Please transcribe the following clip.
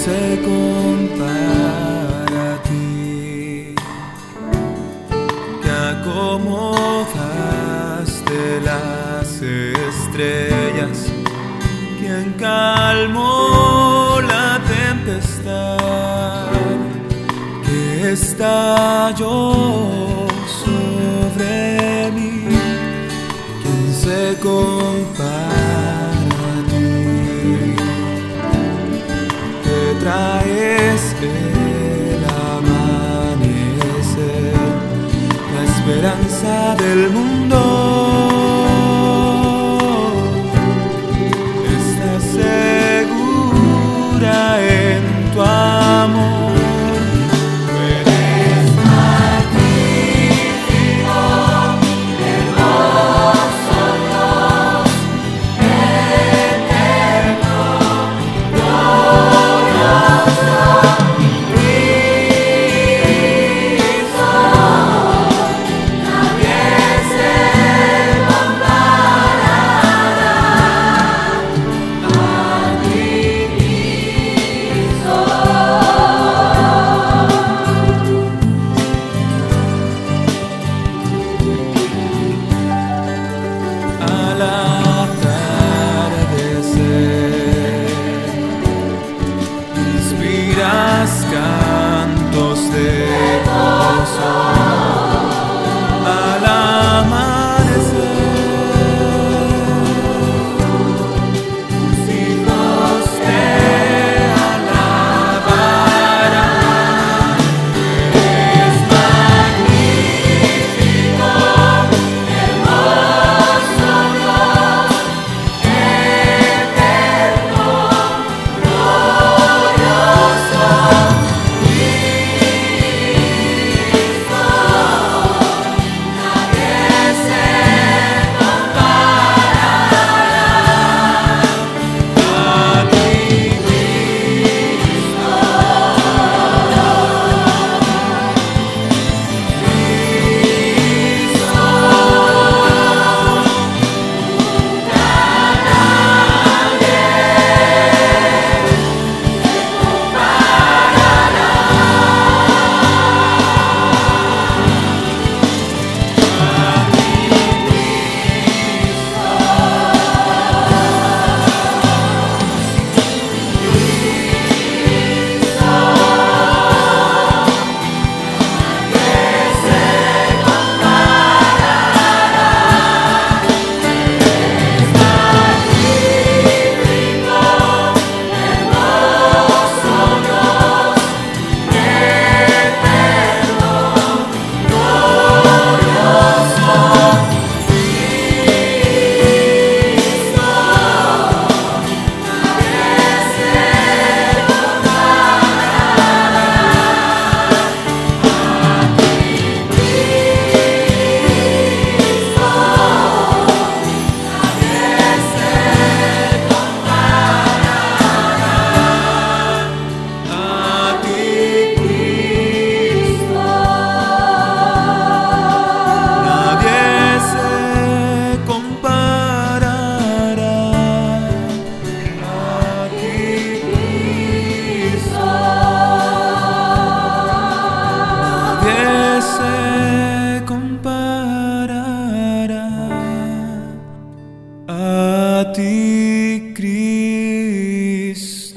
se compara a ti, que acomodaste las estrellas, quien calmó la tempestad que estalló sobre mí. ¿Quién se compara a ti? Que traes el amanecer, la esperanza del mundo. Estás segura en tu amor. Cantos de gozo al amanecer, tus hijos te alabarán. Eres magnífico, hermoso Dios, eterno, glorioso. A ti, Cristo.